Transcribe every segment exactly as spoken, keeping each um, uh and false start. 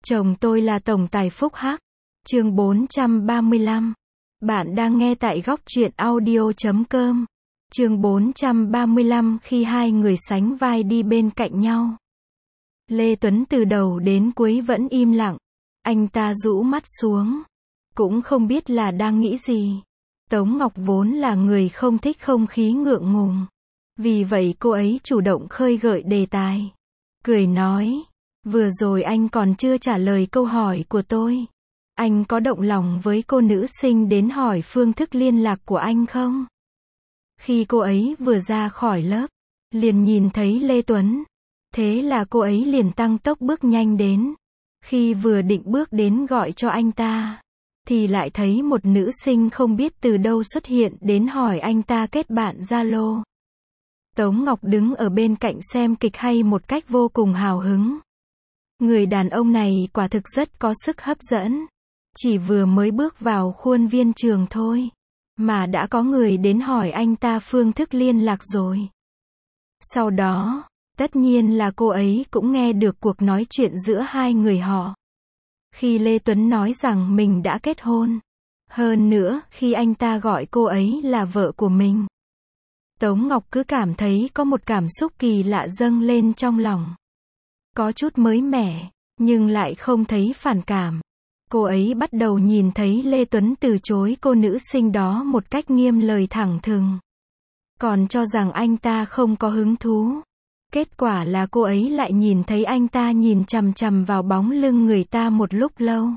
Chồng tôi là tổng tài phúc hắc. Chương bốn trăm ba mươi lăm. Bạn đang nghe tại góc truyện audio chấm com. Chương bốn trăm ba mươi lăm khi hai người sánh vai đi bên cạnh nhau. Lê Tuấn từ đầu đến cuối vẫn im lặng. Anh ta rũ mắt xuống. Cũng không biết là đang nghĩ gì. Tống Ngọc vốn là người không thích không khí ngượng ngùng. Vì vậy cô ấy chủ động khơi gợi đề tài. Cười nói, vừa rồi anh còn chưa trả lời câu hỏi của tôi. Anh có động lòng với cô nữ sinh đến hỏi phương thức liên lạc của anh không? Khi cô ấy vừa ra khỏi lớp, liền nhìn thấy Lê Tuấn. Thế là cô ấy liền tăng tốc bước nhanh đến. Khi vừa định bước đến gọi cho anh ta, thì lại thấy một nữ sinh không biết từ đâu xuất hiện đến hỏi anh ta kết bạn Zalo. Tống Ngọc đứng ở bên cạnh xem kịch hay một cách vô cùng hào hứng. Người đàn ông này quả thực rất có sức hấp dẫn. Chỉ vừa mới bước vào khuôn viên trường thôi, mà đã có người đến hỏi anh ta phương thức liên lạc rồi. Sau đó, tất nhiên là cô ấy cũng nghe được cuộc nói chuyện giữa hai người họ. Khi Lê Tuấn nói rằng mình đã kết hôn. Hơn nữa, khi anh ta gọi cô ấy là vợ của mình. Tống Ngọc cứ cảm thấy có một cảm xúc kỳ lạ dâng lên trong lòng. Có chút mới mẻ, nhưng lại không thấy phản cảm. Cô ấy bắt đầu nhìn thấy Lê Tuấn từ chối cô nữ sinh đó một cách nghiêm lời thẳng thừng. Còn cho rằng anh ta không có hứng thú. Kết quả là cô ấy lại nhìn thấy anh ta nhìn chằm chằm vào bóng lưng người ta một lúc lâu.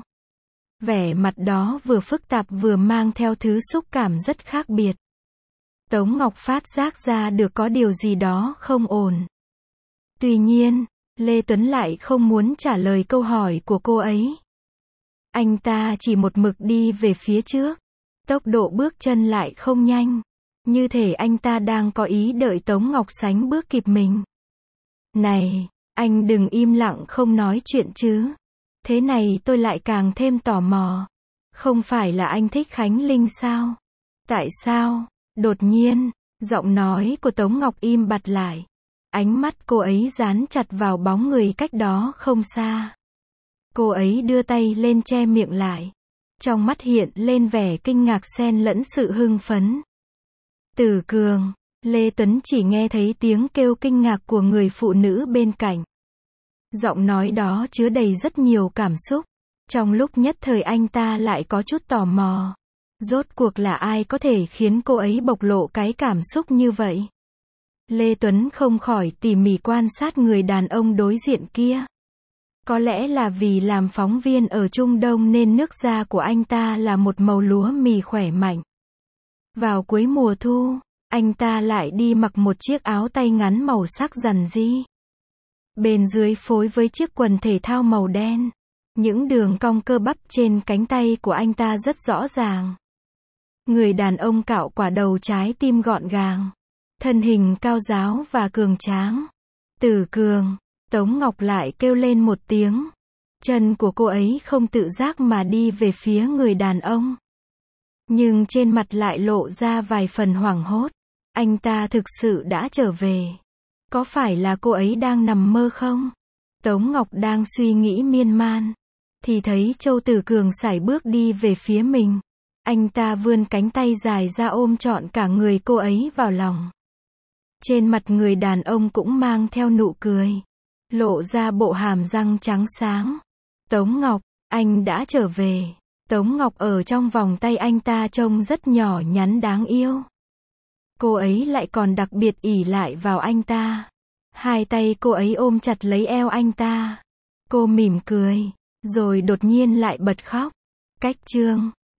Vẻ mặt đó vừa phức tạp vừa mang theo thứ xúc cảm rất khác biệt. Tống Ngọc phát giác ra được có điều gì đó không ổn. Tuy nhiên, Lê Tuấn lại không muốn trả lời câu hỏi của cô ấy. Anh ta chỉ một mực đi về phía trước. Tốc độ bước chân lại không nhanh. Như thể anh ta đang có ý đợi Tống Ngọc sánh bước kịp mình. Này, anh đừng im lặng không nói chuyện chứ. Thế này tôi lại càng thêm tò mò. Không phải là anh thích Khánh Linh sao? Tại sao? Đột nhiên, giọng nói của Tống Ngọc im bặt lại. Ánh mắt cô ấy dán chặt vào bóng người cách đó không xa. Cô ấy đưa tay lên che miệng lại. Trong mắt hiện lên vẻ kinh ngạc xen lẫn sự hưng phấn. Tử Cường, Lê Tuấn chỉ nghe thấy tiếng kêu kinh ngạc của người phụ nữ bên cạnh. Giọng nói đó chứa đầy rất nhiều cảm xúc. Trong lúc nhất thời anh ta lại có chút tò mò. Rốt cuộc là ai có thể khiến cô ấy bộc lộ cái cảm xúc như vậy? Lê Tuấn không khỏi tỉ mỉ quan sát người đàn ông đối diện kia. Có lẽ là vì làm phóng viên ở Trung Đông nên nước da của anh ta là một màu lúa mì khỏe mạnh. Vào cuối mùa thu, anh ta lại đi mặc một chiếc áo tay ngắn màu sắc rằn ri. Bên dưới phối với chiếc quần thể thao màu đen. Những đường cong cơ bắp trên cánh tay của anh ta rất rõ ràng. Người đàn ông cạo quả đầu trái tim gọn gàng. Thân hình cao ráo và cường tráng. Tử Cường, Tống Ngọc lại kêu lên một tiếng. Chân của cô ấy không tự giác mà đi về phía người đàn ông. Nhưng trên mặt lại lộ ra vài phần hoảng hốt. Anh ta thực sự đã trở về. Có phải là cô ấy đang nằm mơ không? Tống Ngọc đang suy nghĩ miên man. Thì thấy Châu Tử Cường sải bước đi về phía mình. Anh ta vươn cánh tay dài ra ôm trọn cả người cô ấy vào lòng. Trên mặt người đàn ông cũng mang theo nụ cười. Lộ ra bộ hàm răng trắng sáng. Tống Ngọc, anh đã trở về. Tống Ngọc ở trong vòng tay anh ta trông rất nhỏ nhắn đáng yêu. Cô ấy lại còn đặc biệt ỷ lại vào anh ta. Hai tay cô ấy ôm chặt lấy eo anh ta. Cô mỉm cười, rồi đột nhiên lại bật khóc. Cách chương